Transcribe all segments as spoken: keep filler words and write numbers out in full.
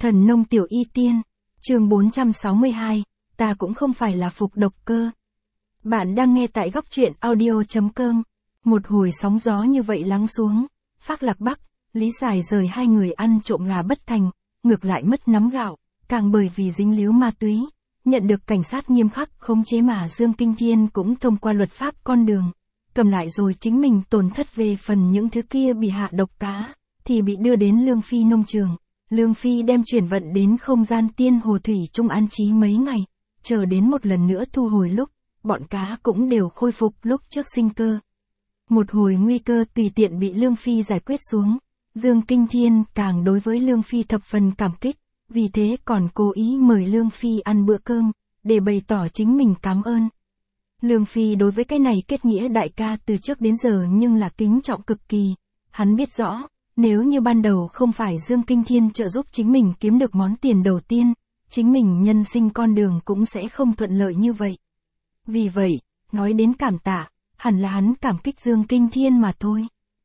Thần nông tiểu y tiên, chương bốn trăm sáu mươi hai, ta cũng không phải là phục độc cơ. Bạn đang nghe tại góc truyện audio chấm com. Một hồi sóng gió như vậy lắng xuống, Phác Lạc Bắc, Lý Giải rời hai người ăn trộm gà bất thành, ngược lại mất nắm gạo, càng bởi vì dính líu ma túy, nhận được cảnh sát nghiêm khắc khống chế mà Dương Kinh Thiên cũng thông qua luật pháp con đường, cầm lại rồi chính mình tổn thất về phần những thứ kia bị hạ độc cá, thì bị đưa đến Lương Phi nông trường. Lương Phi đem chuyển vận đến không gian tiên hồ thủy trung an trí mấy ngày, chờ đến một lần nữa thu hồi lúc, bọn cá cũng đều khôi phục lúc trước sinh cơ. Một hồi nguy cơ tùy tiện bị Lương Phi giải quyết xuống, Dương Kinh Thiên càng đối với Lương Phi thập phần cảm kích, vì thế còn cố ý mời Lương Phi ăn bữa cơm, để bày tỏ chính mình cảm ơn. Lương Phi đối với cái này kết nghĩa đại ca từ trước đến giờ nhưng là kính trọng cực kỳ, hắn biết rõ, nếu như ban đầu không phải Dương Kinh Thiên trợ giúp chính mình kiếm được món tiền đầu tiên, chính mình nhân sinh con đường cũng sẽ không thuận lợi như vậy. Vì vậy, nói đến cảm tạ, hẳn là hắn cảm kích Dương Kinh Thiên mà thôi.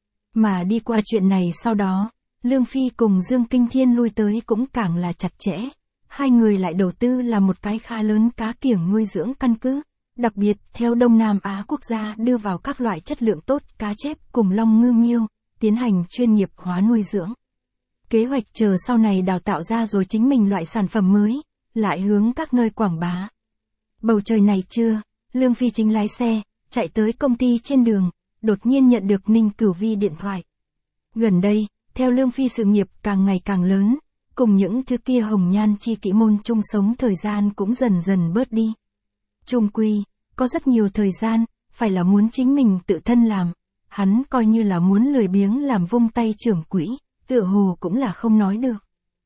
Mà đi qua chuyện này sau đó, Lương Phi cùng Dương Kinh Thiên lui tới cũng càng là chặt chẽ. Hai người lại đầu tư là một cái khá lớn cá kiểng nuôi dưỡng căn cứ, đặc biệt theo Đông Nam Á quốc gia đưa vào các loại chất lượng tốt cá chép cùng long ngư miêu, tiến hành chuyên nghiệp hóa nuôi dưỡng. Kế hoạch chờ sau này đào tạo ra rồi chính mình loại sản phẩm mới, lại hướng các nơi quảng bá. Bầu trời này chưa, Lương Phi chính lái xe, chạy tới công ty trên đường, đột nhiên nhận được Ninh Cửu Vi điện thoại. Gần đây, theo Lương Phi sự nghiệp càng ngày càng lớn, cùng những thứ kia hồng nhan chi kỷ môn chung sống thời gian cũng dần dần bớt đi. Chung quy, có rất nhiều thời gian, phải là muốn chính mình tự thân làm, hắn coi như là muốn lười biếng làm vung tay trưởng quỹ, tựa hồ cũng là không nói được.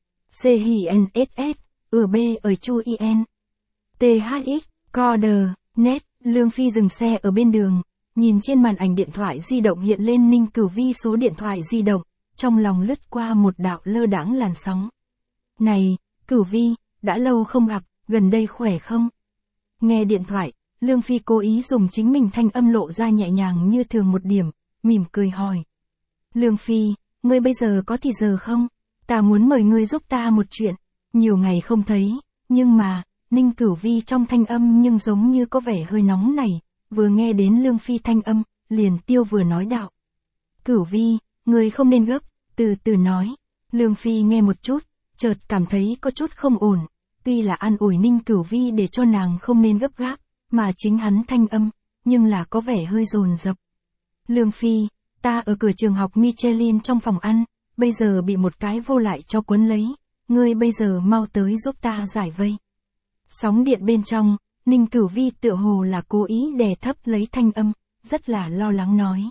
C H N S S, U B ở Chu I N. T H X, Coder, Net, Lương Phi dừng xe ở bên đường, nhìn trên màn ảnh điện thoại di động hiện lên Ninh Cửu Vi số điện thoại di động, trong lòng lướt qua một đạo lơ đãng làn sóng. Này, Cửu Vi, đã lâu không gặp, gần đây khỏe không? Nghe điện thoại, Lương Phi cố ý dùng chính mình thanh âm lộ ra nhẹ nhàng như thường một điểm, mỉm cười hỏi. Lương Phi, ngươi bây giờ có thì giờ không? Ta muốn mời ngươi giúp ta một chuyện, nhiều ngày không thấy, nhưng mà, Ninh Cửu Vi trong thanh âm nhưng giống như có vẻ hơi nóng này, vừa nghe đến Lương Phi thanh âm, liền tiêu vừa nói đạo. Cửu Vi, ngươi không nên gấp, từ từ nói. Lương Phi nghe một chút, chợt cảm thấy có chút không ổn, tuy là an ủi Ninh Cửu Vi để cho nàng không nên gấp gáp, mà chính hắn thanh âm, nhưng là có vẻ hơi dồn dập. Lương Phi, ta ở cửa trường học Michelin trong phòng ăn, bây giờ bị một cái vô lại cho cuốn lấy, ngươi bây giờ mau tới giúp ta giải vây. Sóng điện bên trong, Ninh Cửu Vi tựa hồ là cố ý đè thấp lấy thanh âm, rất là lo lắng nói.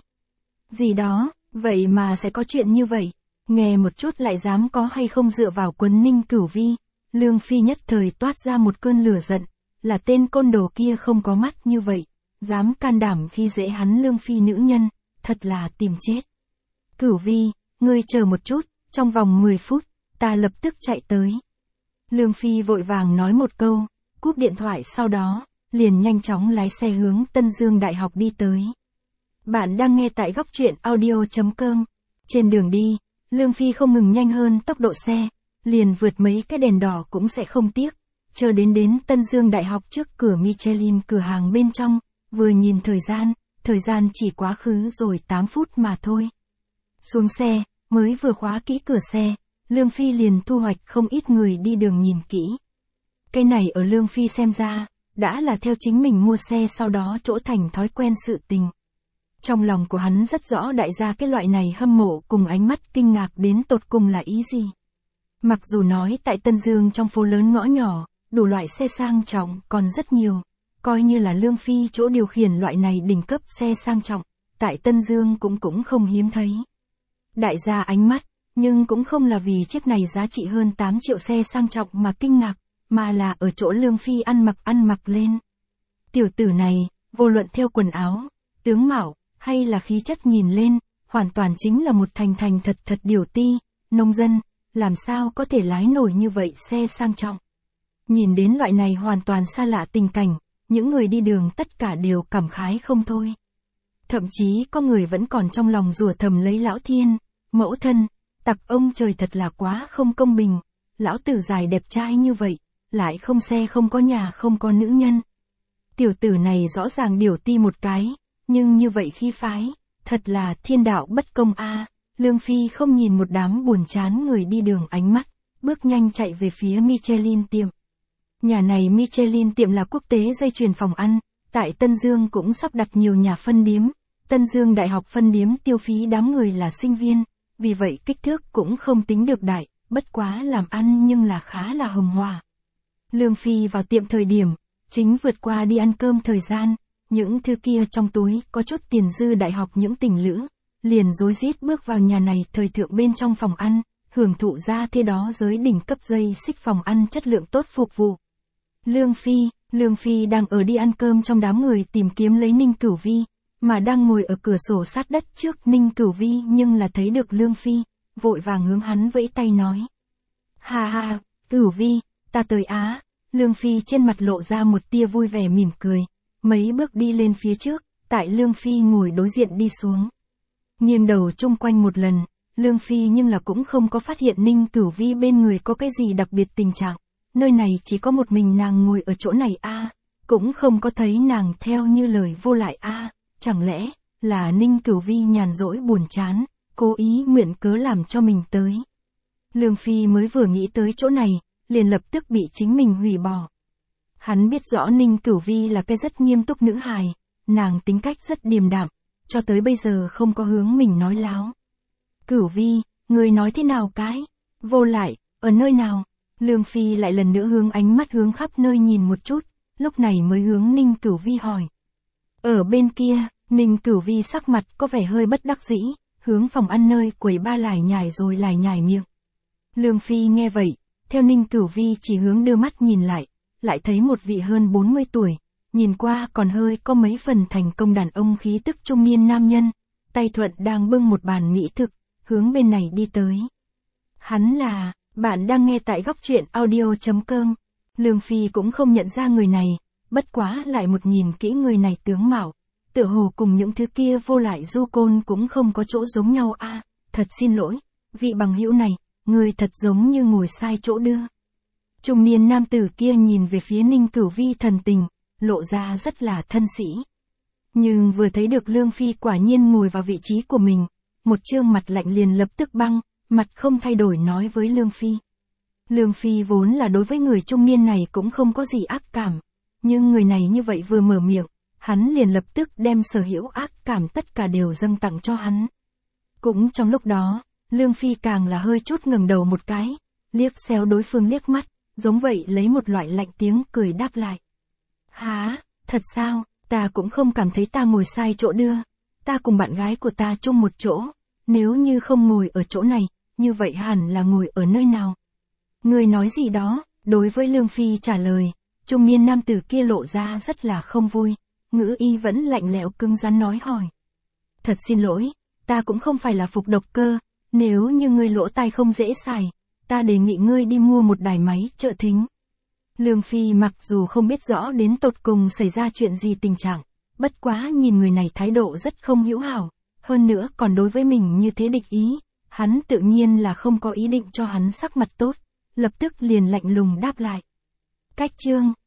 Gì đó, vậy mà sẽ có chuyện như vậy, nghe một chút lại dám có hay không dựa vào quấn Ninh Cửu Vi, Lương Phi nhất thời toát ra một cơn lửa giận, là tên côn đồ kia không có mắt như vậy, dám can đảm khi dễ hắn Lương Phi nữ nhân, thật là tìm chết. Cửu Vi, ngươi chờ một chút, trong vòng mười phút, ta lập tức chạy tới. Lương Phi vội vàng nói một câu, cúp điện thoại sau đó, liền nhanh chóng lái xe hướng Tân Dương Đại học đi tới. Bạn đang nghe tại góc truyện audio chấm com. Trên đường đi, Lương Phi không ngừng nhanh hơn tốc độ xe, liền vượt mấy cái đèn đỏ cũng sẽ không tiếc, chờ đến đến Tân Dương Đại học trước cửa Michelin cửa hàng bên trong, vừa nhìn thời gian, thời gian chỉ quá khứ rồi tám phút mà thôi. Xuống xe, mới vừa khóa kỹ cửa xe, Lương Phi liền thu hoạch không ít người đi đường nhìn kỹ. Cái này ở Lương Phi xem ra, đã là theo chính mình mua xe sau đó chỗ thành thói quen sự tình. Trong lòng của hắn rất rõ đại gia cái loại này hâm mộ cùng ánh mắt kinh ngạc đến tột cùng là ý gì. Mặc dù nói tại Tân Dương trong phố lớn ngõ nhỏ, đủ loại xe sang trọng còn rất nhiều, coi như là Lương Phi chỗ điều khiển loại này đỉnh cấp xe sang trọng, tại Tân Dương cũng cũng không hiếm thấy. Đại gia ánh mắt, nhưng cũng không là vì chiếc này giá trị hơn tám triệu xe sang trọng mà kinh ngạc, mà là ở chỗ Lương Phi ăn mặc ăn mặc lên. Tiểu tử này, vô luận theo quần áo, tướng mạo, hay là khí chất nhìn lên, hoàn toàn chính là một thành thành thật thật điều ti, nông dân, làm sao có thể lái nổi như vậy xe sang trọng. Nhìn đến loại này hoàn toàn xa lạ tình cảnh, những người đi đường tất cả đều cảm khái không thôi. Thậm chí có người vẫn còn trong lòng rủa thầm lấy lão thiên, mẫu thân, tặc ông trời thật là quá không công bình, lão tử dài đẹp trai như vậy, lại không xe không có nhà không có nữ nhân. Tiểu tử này rõ ràng điều ti một cái, nhưng như vậy khí phái, thật là thiên đạo bất công a. Lương Phi không nhìn một đám buồn chán người đi đường ánh mắt, bước nhanh chạy về phía Michelin tiệm. Nhà này Michelin tiệm là quốc tế dây chuyền phòng ăn, tại Tân Dương cũng sắp đặt nhiều nhà phân điếm. Tân Dương Đại học phân điếm tiêu phí đám người là sinh viên, vì vậy kích thước cũng không tính được đại, bất quá làm ăn nhưng là khá là hồng hòa. Lương Phi vào tiệm thời điểm, chính vượt qua đi ăn cơm thời gian, những thứ kia trong túi có chút tiền dư đại học những tình lữ, liền rối rít bước vào nhà này thời thượng bên trong phòng ăn, hưởng thụ ra thế đó giới đỉnh cấp dây xích phòng ăn chất lượng tốt phục vụ. Lương Phi, Lương Phi đang ở đi ăn cơm trong đám người tìm kiếm lấy Ninh Cửu Vi, mà đang ngồi ở cửa sổ sát đất trước Ninh Cửu Vi nhưng là thấy được Lương Phi, vội vàng hướng hắn vẫy tay nói. Ha ha, Cửu Vi, ta tới á. Lương Phi trên mặt lộ ra một tia vui vẻ mỉm cười, mấy bước đi lên phía trước, tại Lương Phi ngồi đối diện đi xuống. Nghiêng đầu chung quanh một lần, Lương Phi nhưng là cũng không có phát hiện Ninh Cửu Vi bên người có cái gì đặc biệt tình trạng, nơi này chỉ có một mình nàng ngồi ở chỗ này a, cũng không có thấy nàng theo như lời vô lại a, chẳng lẽ là Ninh Cửu Vi nhàn rỗi buồn chán, cố ý mượn cớ làm cho mình tới. Lương Phi mới vừa nghĩ tới chỗ này, liền lập tức bị chính mình hủy bỏ. Hắn biết rõ Ninh Cửu Vi là cái rất nghiêm túc nữ hài, nàng tính cách rất điềm đạm, cho tới bây giờ không có hướng mình nói láo. Cửu Vi, người nói thế nào cái? Vô lại, ở nơi nào? Lương Phi lại lần nữa hướng ánh mắt hướng khắp nơi nhìn một chút, lúc này mới hướng Ninh Cửu Vi hỏi. Ở bên kia, Ninh Cửu Vi sắc mặt có vẻ hơi bất đắc dĩ, hướng phòng ăn nơi quầy ba lải nhải rồi lải nhải miệng. Lương Phi nghe vậy, theo Ninh Cửu Vi chỉ hướng đưa mắt nhìn lại, lại thấy một vị hơn bốn mươi tuổi, nhìn qua còn hơi có mấy phần thành công đàn ông khí tức trung niên nam nhân, tay thuận đang bưng một bàn mỹ thực, hướng bên này đi tới. Hắn là, bạn đang nghe tại góc truyện audio chấm com. Lương Phi cũng không nhận ra người này, bất quá lại một nhìn kỹ người này tướng mạo, tựa hồ cùng những thứ kia vô lại du côn cũng không có chỗ giống nhau a. À, thật xin lỗi, vị bằng hữu này, người thật giống như ngồi sai chỗ đưa. Trung niên nam tử kia nhìn về phía Ninh Cửu Vi thần tình, lộ ra rất là thân sĩ. Nhưng vừa thấy được Lương Phi quả nhiên ngồi vào vị trí của mình, một trương mặt lạnh liền lập tức băng, mặt không thay đổi nói với Lương Phi. Lương Phi vốn là đối với người trung niên này cũng không có gì ác cảm, nhưng người này như vậy vừa mở miệng, hắn liền lập tức đem sở hữu ác cảm tất cả đều dâng tặng cho hắn. Cũng trong lúc đó, Lương Phi càng là hơi chút ngẩng đầu một cái, liếc xéo đối phương liếc mắt, giống vậy lấy một loại lạnh tiếng cười đáp lại. Hả, thật sao, ta cũng không cảm thấy ta ngồi sai chỗ đưa, ta cùng bạn gái của ta chung một chỗ, nếu như không ngồi ở chỗ này, như vậy hẳn là ngồi ở nơi nào? Người nói gì đó, đối với Lương Phi trả lời, trung niên nam tử kia lộ ra rất là không vui, ngữ y vẫn lạnh lẽo cứng rắn nói hỏi. Thật xin lỗi, ta cũng không phải là phục độc cơ, nếu như ngươi lỗ tai không dễ xài, ta đề nghị ngươi đi mua một đài máy trợ thính. Lương Phi mặc dù không biết rõ đến tột cùng xảy ra chuyện gì tình trạng, bất quá nhìn người này thái độ rất không hữu hảo, hơn nữa còn đối với mình như thế địch ý, hắn tự nhiên là không có ý định cho hắn sắc mặt tốt, lập tức liền lạnh lùng đáp lại. Cách chương